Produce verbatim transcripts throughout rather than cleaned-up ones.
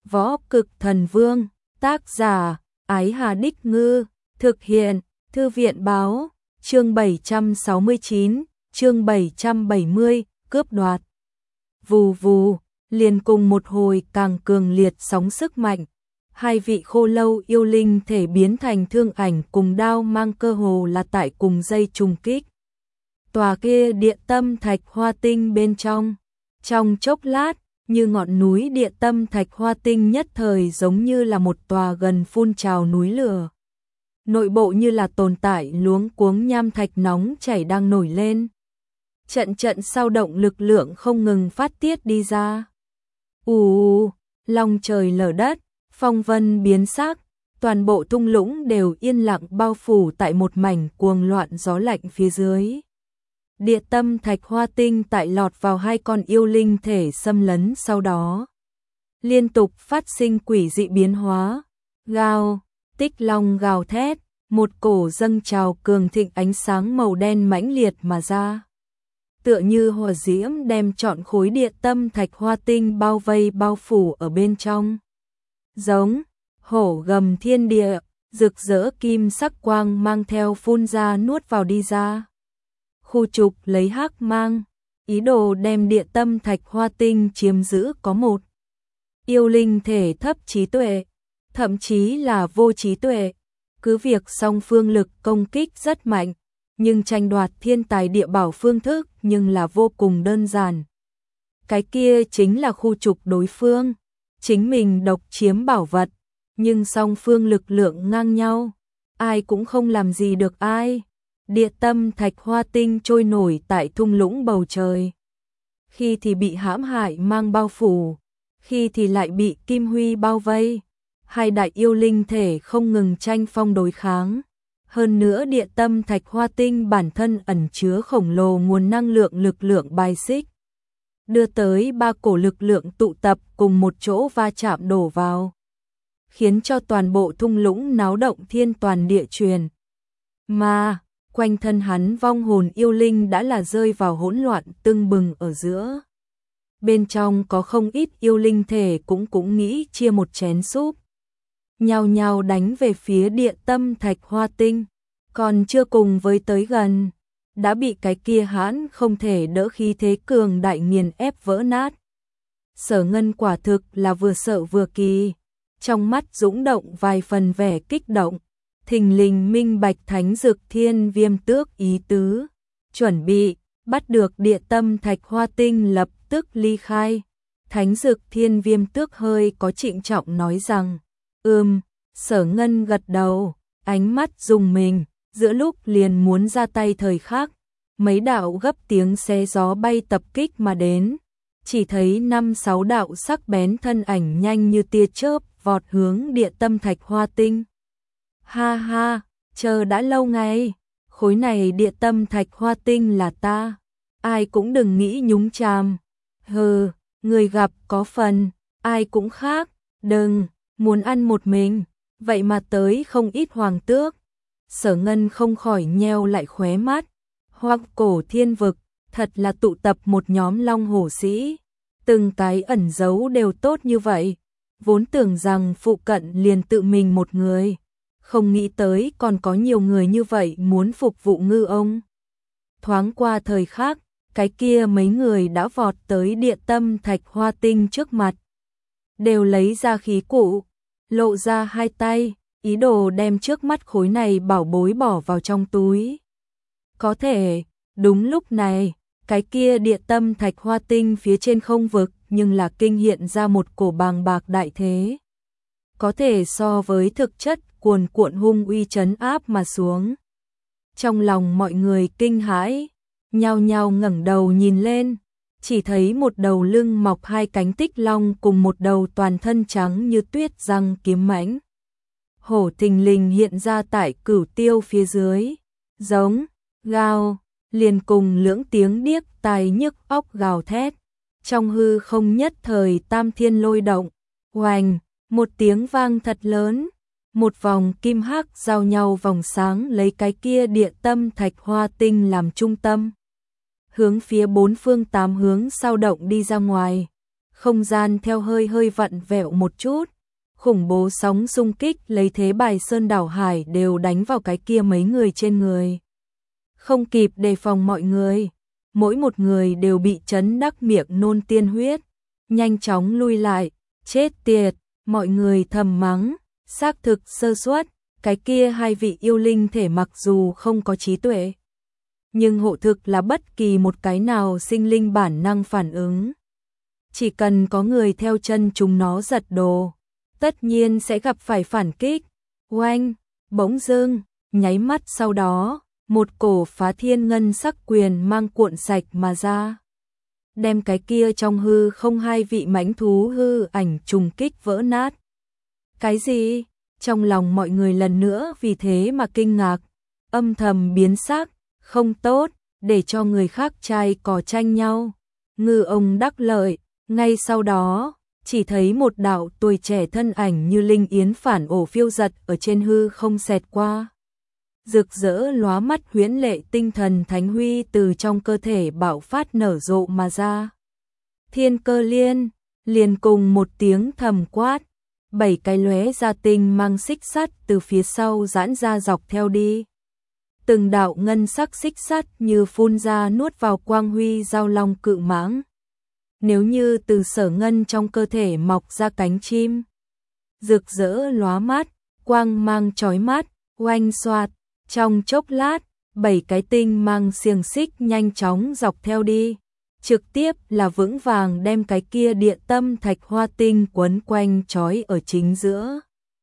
Võ Cực Thần Vương, tác giả, Ái Hà Đích Ngư, thực hiện, Thư viện Báo, chương bảy trăm sáu mươi chín, chương bảy trăm bảy mươi, cướp đoạt. Vù vù, liền cùng một hồi càng cường liệt sóng sức mạnh, hai vị khô lâu yêu linh thể biến thành thương ảnh cùng đao mang cơ hồ là tại cùng dây trùng kích. Tòa kia địa tâm thạch hoa tinh bên trong, trong chốc lát, như ngọn núi địa tâm thạch hoa tinh nhất thời giống như là một tòa gần phun trào núi lửa. Nội bộ như là tồn tại luống cuống nham thạch nóng chảy đang nổi lên. Trận trận sao động lực lượng không ngừng phát tiết đi ra. Ù ù, long trời lở đất, phong vân biến sắc, toàn bộ thung lũng đều yên lặng bao phủ tại một mảnh cuồng loạn gió lạnh phía dưới. Địa tâm thạch hoa tinh tại lọt vào hai con yêu linh thể xâm lấn sau đó. Liên tục phát sinh quỷ dị biến hóa, gào, tích long gào thét, một cổ dâng trào cường thịnh ánh sáng màu đen mãnh liệt mà ra. Tựa như hỏa diễm đem trọn khối địa tâm thạch hoa tinh bao vây bao phủ ở bên trong. Giống, hổ gầm thiên địa, rực rỡ kim sắc quang mang theo phun ra nuốt vào đi ra. Khu trục lấy hắc mang, ý đồ đem địa tâm thạch hoa tinh chiếm giữ có một. Yêu linh thể thấp trí tuệ, thậm chí là vô trí tuệ. Cứ việc song phương lực công kích rất mạnh, nhưng tranh đoạt thiên tài địa bảo phương thức nhưng là vô cùng đơn giản. Cái kia chính là khu trục đối phương, chính mình độc chiếm bảo vật, nhưng song phương lực lượng ngang nhau, ai cũng không làm gì được ai. Địa tâm thạch hoa tinh trôi nổi tại thung lũng bầu trời. Khi thì bị hãm hại mang bao phủ, khi thì lại bị kim huy bao vây. Hai đại yêu linh thể không ngừng tranh phong đối kháng. Hơn nữa địa tâm thạch hoa tinh bản thân ẩn chứa khổng lồ nguồn năng lượng lực lượng bài xích. Đưa tới ba cổ lực lượng tụ tập cùng một chỗ va chạm đổ vào. Khiến cho toàn bộ thung lũng náo động thiên toàn địa truyền. Mà, quanh thân hắn vong hồn yêu linh đã là rơi vào hỗn loạn tưng bừng ở giữa. Bên trong có không ít yêu linh thể cũng cũng nghĩ chia một chén súp. Nhao nhao đánh về phía địa tâm thạch hoa tinh, còn chưa cùng với tới gần, đã bị cái kia hãn không thể đỡ khí thế cường đại nghiền ép vỡ nát. Sở Ngân quả thực là vừa sợ vừa kỳ, trong mắt dũng động vài phần vẻ kích động, thình lình minh bạch thánh dực thiên viêm tước ý tứ, chuẩn bị, bắt được địa tâm thạch hoa tinh lập tức ly khai. Thánh dực thiên viêm tước hơi có trịnh trọng nói rằng, ừm, Sở Ngân gật đầu, ánh mắt rùng mình, giữa lúc liền muốn ra tay thời khắc, mấy đạo gấp tiếng xé gió bay tập kích mà đến, chỉ thấy năm sáu đạo sắc bén thân ảnh nhanh như tia chớp vọt hướng địa tâm thạch hoa tinh. Ha ha, chờ đã lâu ngày, khối này địa tâm thạch hoa tinh là ta, ai cũng đừng nghĩ nhúng chàm. Hừ, người gặp có phần, ai cũng khác, đừng, muốn ăn một mình, vậy mà tới không ít hoàng tước. Sở Ngân không khỏi nheo lại khóe mắt, Hoang cổ thiên vực, thật là tụ tập một nhóm long hổ sĩ, từng cái ẩn giấu đều tốt như vậy, vốn tưởng rằng phụ cận liền tự mình một người, không nghĩ tới còn có nhiều người như vậy muốn phục vụ ngư ông. Thoáng qua thời khắc, cái kia mấy người đã vọt tới địa tâm thạch hoa tinh trước mặt, đều lấy ra khí cụ, lộ ra hai tay, ý đồ đem trước mắt khối này bảo bối bỏ vào trong túi. Có thể, đúng lúc này, cái kia địa tâm thạch hoa tinh phía trên không vực nhưng là kinh hiện ra một cổ bàng bạc đại thế. Có thể so với thực chất cuồn cuộn hung uy trấn áp mà xuống. Trong lòng mọi người kinh hãi, nhao nhao ngẩng đầu nhìn lên, chỉ thấy một đầu lưng mọc hai cánh tích long cùng một đầu toàn thân trắng như tuyết răng kiếm mãnh. Hổ thình lình hiện ra tại cửu tiêu phía dưới, giống, gào, liền cùng lưỡng tiếng điếc tai nhức óc gào thét. Trong hư không nhất thời tam thiên lôi động, oành, một tiếng vang thật lớn, một vòng kim hắc giao nhau vòng sáng lấy cái kia địa tâm thạch hoa tinh làm trung tâm. Hướng phía bốn phương tám hướng sao động đi ra ngoài, không gian theo hơi hơi vặn vẹo một chút, khủng bố sóng xung kích lấy thế bài sơn đảo hải đều đánh vào cái kia mấy người trên người. Không kịp đề phòng mọi người, mỗi một người đều bị chấn đắc miệng nôn tiên huyết, nhanh chóng lui lại, chết tiệt, mọi người thầm mắng, xác thực sơ suất, cái kia hai vị yêu linh thể mặc dù không có trí tuệ, nhưng hộ thực là bất kỳ một cái nào sinh linh bản năng phản ứng. Chỉ cần có người theo chân chúng nó giật đồ, tất nhiên sẽ gặp phải phản kích. Oanh, bỗng dưng, nháy mắt sau đó, một cổ phá thiên ngân sắc quyền mang cuộn sạch mà ra, đem cái kia trong hư không hai vị mãnh thú hư ảnh trùng kích vỡ nát. Cái gì? Trong lòng mọi người lần nữa vì thế mà kinh ngạc, âm thầm biến sắc, không tốt, để cho người khác trai cò tranh nhau. Ngư ông đắc lợi, ngay sau đó, chỉ thấy một đạo tuổi trẻ thân ảnh như linh yến phản ổ phiêu giật ở trên hư không xẹt qua. Rực rỡ lóa mắt huyễn lệ tinh thần thánh huy từ trong cơ thể bạo phát nở rộ mà ra. Thiên Cơ Liên, liền cùng một tiếng thầm quát, bảy cái lóe ra tinh mang xích sắt từ phía sau giãn ra dọc theo đi. Từng đạo ngân sắc xích sắt như phun ra nuốt vào quang huy giao long cự mãng. Nếu như từ Sở Ngân trong cơ thể mọc ra cánh chim, rực rỡ lóa mắt, quang mang chói mắt, oanh xoạt, trong chốc lát, bảy cái tinh mang xiềng xích nhanh chóng dọc theo đi, trực tiếp là vững vàng đem cái kia địa tâm thạch hoa tinh quấn quanh trói ở chính giữa.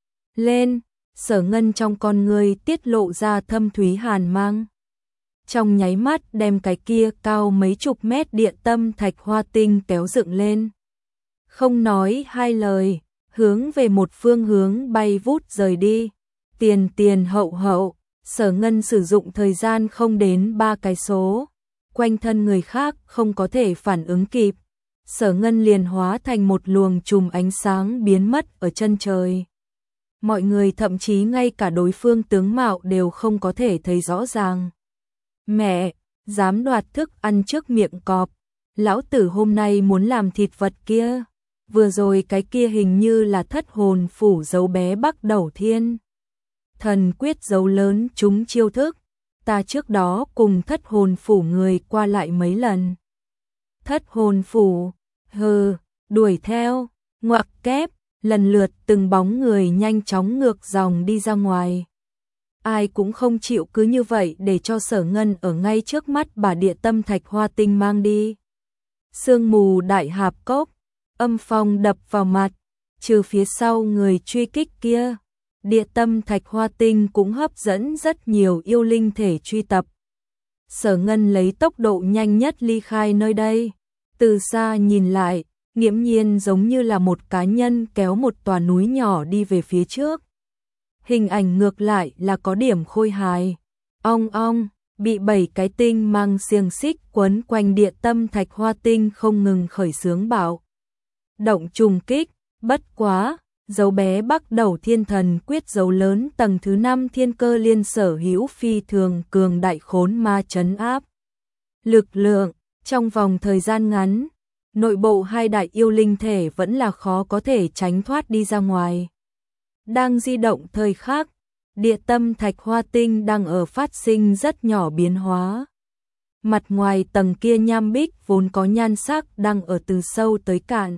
Lên, Sở Ngân trong con người tiết lộ ra thâm thúy hàn mang. Trong nháy mắt đem cái kia cao mấy chục mét địa tâm thạch hoa tinh kéo dựng lên. Không nói hai lời, hướng về một phương hướng bay vút rời đi. Tiền tiền hậu hậu, Sở Ngân sử dụng thời gian không đến ba cái số. Quanh thân người khác không có thể phản ứng kịp. Sở Ngân liền hóa thành một luồng chùm ánh sáng biến mất ở chân trời. Mọi người thậm chí ngay cả đối phương tướng mạo đều không có thể thấy rõ ràng. Mẹ, dám đoạt thức ăn trước miệng cọp, lão tử hôm nay muốn làm thịt vật kia. Vừa rồi cái kia hình như là thất hồn phủ dấu bé Bắc Đầu Thiên Thần quyết dấu lớn chúng chiêu thức, ta trước đó cùng thất hồn phủ người qua lại mấy lần. Thất hồn phủ, hừ, đuổi theo, ngoặc kép, lần lượt từng bóng người nhanh chóng ngược dòng đi ra ngoài. Ai cũng không chịu cứ như vậy để cho Sở Ngân ở ngay trước mắt bà địa tâm thạch hoa tinh mang đi. Sương mù đại hạp cốc, âm phong đập vào mặt, trừ phía sau người truy kích kia, địa tâm thạch hoa tinh cũng hấp dẫn rất nhiều yêu linh thể truy tập. Sở Ngân lấy tốc độ nhanh nhất ly khai nơi đây, từ xa nhìn lại, nghiễm nhiên giống như là một cá nhân kéo một tòa núi nhỏ đi về phía trước. Hình ảnh ngược lại là có điểm khôi hài. Ong ong, bị bảy cái tinh mang xiềng xích quấn quanh địa tâm thạch hoa tinh không ngừng khởi xướng bạo động trùng kích, bất quá, dấu bé Bắc Đầu Thiên Thần quyết dấu lớn tầng thứ năm Thiên Cơ Liên sở hữu phi thường cường đại khốn ma trấn áp. Lực lượng, trong vòng thời gian ngắn, nội bộ hai đại yêu linh thể vẫn là khó có thể tránh thoát đi ra ngoài. Đang di động thời khắc, địa tâm thạch hoa tinh đang ở phát sinh rất nhỏ biến hóa. Mặt ngoài tầng kia nham bích vốn có nhan sắc đang ở từ sâu tới cạn.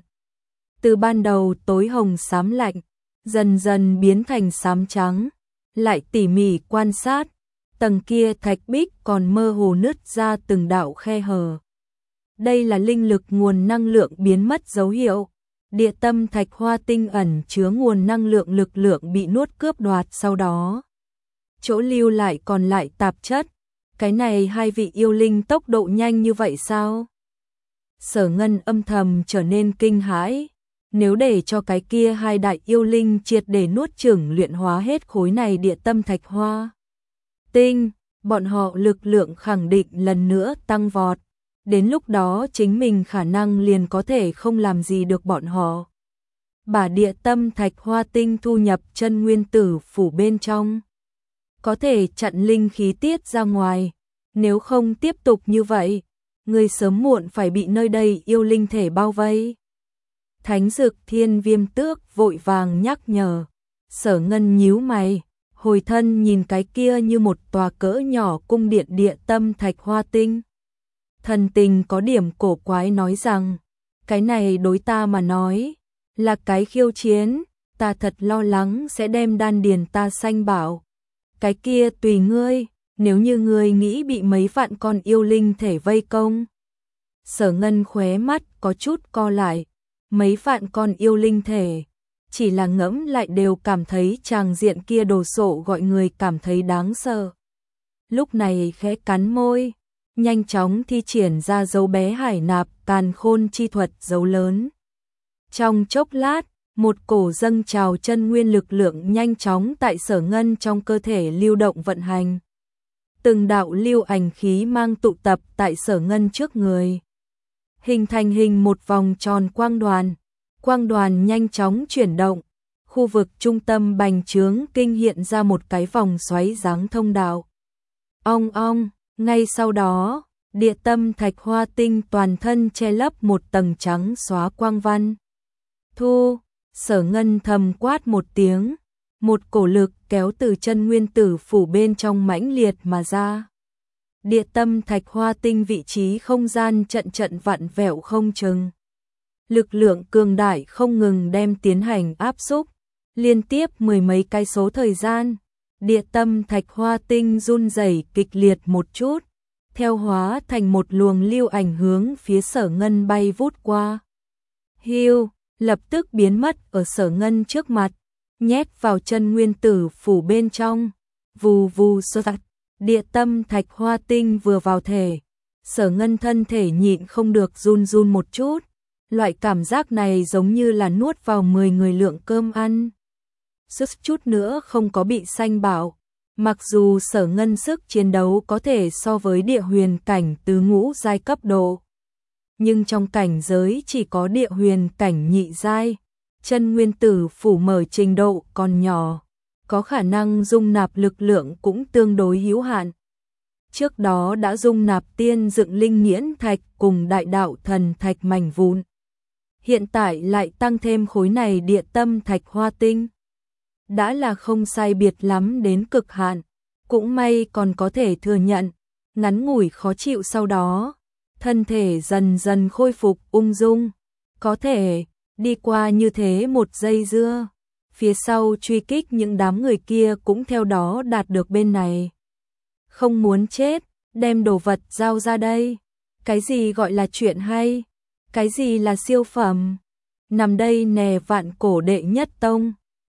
Từ ban đầu tối hồng xám lạnh, dần dần biến thành xám trắng, lại tỉ mỉ quan sát, tầng kia thạch bích còn mơ hồ nứt ra từng đạo khe hở. Đây là linh lực nguồn năng lượng biến mất dấu hiệu. Địa tâm thạch hoa tinh ẩn chứa nguồn năng lượng lực lượng bị nuốt cướp đoạt sau đó. Chỗ lưu lại còn lại tạp chất. Cái này hai vị yêu linh tốc độ nhanh như vậy sao? Sở Ngân âm thầm trở nên kinh hãi. Nếu để cho cái kia hai đại yêu linh triệt để nuốt chửng luyện hóa hết khối này địa tâm thạch hoa tinh, bọn họ lực lượng khẳng định lần nữa tăng vọt. Đến lúc đó chính mình khả năng liền có thể không làm gì được bọn họ. Bà địa tâm thạch hoa tinh thu nhập chân nguyên tử phủ bên trong, có thể chặn linh khí tiết ra ngoài. Nếu không tiếp tục như vậy, người sớm muộn phải bị nơi đây yêu linh thể bao vây. Thánh Dực Thiên Viêm Tước vội vàng nhắc nhở. Sở Ngân nhíu mày, hồi thân nhìn cái kia như một tòa cỡ nhỏ cung điện địa tâm thạch hoa tinh. Thần tình có điểm cổ quái nói rằng, cái này đối ta mà nói, là cái khiêu chiến, ta thật lo lắng sẽ đem đan điền ta sanh bảo. Cái kia tùy ngươi, nếu như ngươi nghĩ bị mấy vạn con yêu linh thể vây công. Sở Ngân khóe mắt có chút co lại, mấy vạn con yêu linh thể, chỉ là ngẫm lại đều cảm thấy tràng diện kia đồ sộ gọi người cảm thấy đáng sợ. Lúc này khẽ cắn môi, nhanh chóng thi triển ra dấu bé hải nạp càn khôn chi thuật dấu lớn. Trong chốc lát, một cổ dâng trào chân nguyên lực lượng nhanh chóng tại Sở Ngân trong cơ thể lưu động vận hành. Từng đạo lưu ảnh khí mang tụ tập tại Sở Ngân trước người, hình thành hình một vòng tròn quang đoàn. Quang đoàn nhanh chóng chuyển động, khu vực trung tâm bành trướng kinh hiện ra một cái vòng xoáy dáng thông đạo. Ong ong, ngay sau đó, địa tâm thạch hoa tinh toàn thân che lấp một tầng trắng xóa quang văn. Thu, Sở Ngân thầm quát một tiếng, một cổ lực kéo từ chân nguyên tử phủ bên trong mãnh liệt mà ra. Địa tâm thạch hoa tinh vị trí không gian trận trận vặn vẹo không chừng. Lực lượng cường đại không ngừng đem tiến hành áp xúc, liên tiếp mười mấy cái số thời gian, địa tâm thạch hoa tinh run rẩy kịch liệt một chút, theo hóa thành một luồng lưu ảnh hướng phía Sở Ngân bay vút qua. Hiu, lập tức biến mất ở Sở Ngân trước mặt, nhét vào chân nguyên tử phủ bên trong, vù vù sột. Địa tâm thạch hoa tinh vừa vào thể, Sở Ngân thân thể nhịn không được run run một chút. Loại cảm giác này giống như là nuốt vào mười người lượng cơm ăn. Sức chút nữa không có bị sanh bảo. Mặc dù Sở Ngân sức chiến đấu có thể so với địa huyền cảnh tứ ngũ giai cấp độ, nhưng trong cảnh giới chỉ có địa huyền cảnh nhị giai, chân nguyên tử phủ mở trình độ còn nhỏ, có khả năng dung nạp lực lượng cũng tương đối hữu hạn. Trước đó đã dung nạp tiên dựng linh nghiễn thạch cùng đại đạo thần thạch mảnh vụn. Hiện tại lại tăng thêm khối này địa tâm thạch hoa tinh. Đã là không sai biệt lắm đến cực hạn, cũng may còn có thể thừa nhận, ngắn ngủi khó chịu sau đó, thân thể dần dần khôi phục ung dung, có thể đi qua như thế một giây dưa, phía sau truy kích những đám người kia cũng theo đó đạt được bên này. Không muốn chết, đem đồ vật giao ra đây. Cái gì gọi là chuyện hay? Cái gì là siêu phẩm? Nằm đây nè vạn cổ đệ nhất tông.